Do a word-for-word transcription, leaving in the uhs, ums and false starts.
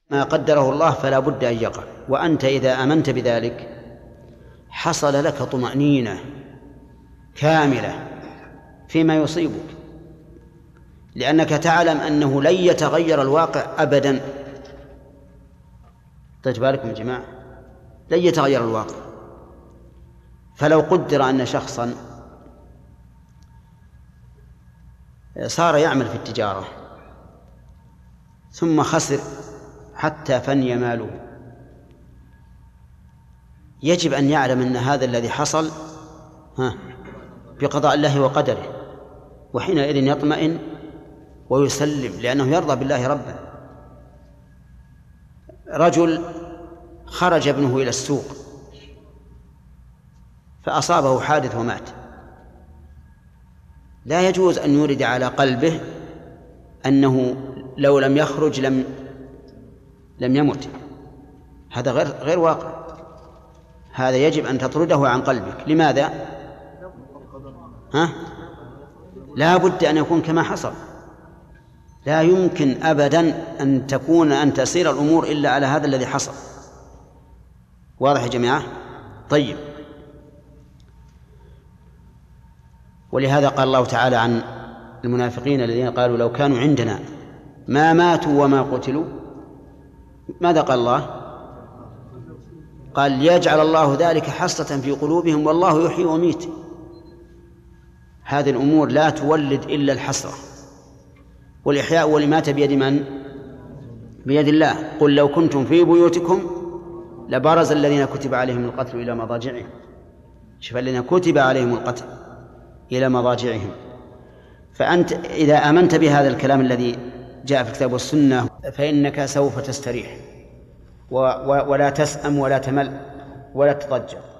ما قدره الله فلا بد أن يقع. وأنت إذا آمنت بذلك حصل لك طمأنينة كاملة فيما يصيبك، لأنك تعلم أنه لن يتغير الواقع أبدا. طيب بالكم يا جماعة، لن يتغير الواقع. فلو قدر أن شخصا صار يعمل في التجارة ثم خسر حتى فني ماله، يجب أن يعلم أن هذا الذي حصل ها بقضاء الله وقدره، وحينئذ يطمئن ويسلم لأنه يرضى بالله ربا. رجل خرج ابنه إلى السوق فأصابه حادث ومات، لا يجوز أن يورد على قلبه أنه لو لم يخرج لم لم يمت. هذا غير غير واقع. هذا يجب أن تطرده عن قلبك. لماذا؟ ها؟ لا بد أن يكون كما حصل. لا يمكن أبدا أن تكون أن تسير الأمور إلا على هذا الذي حصل. واضح يا جماعة؟ طيب. ولهذا قال الله تعالى عن المنافقين الذين قالوا لو كانوا عندنا ما ماتوا وما قتلوا. ماذا قال الله؟ قال ليجعل الله ذلك حسرة في قلوبهم والله يحيي ويميت. هذه الأمور لا تولد إلا الحسرة، والإحياء والإماتة بيد من؟ بيد الله. قل لو كنتم في بيوتكم لبرز الذين كتب عليهم القتل إلى مضاجعهم. شوف، الذين كتب عليهم القتل إلى مضاجعهم. فأنت إذا آمنت بهذا الكلام الذي جاء في الكتاب والسنة فإنك سوف تستريح ولا تسأم ولا تمل ولا تضجر.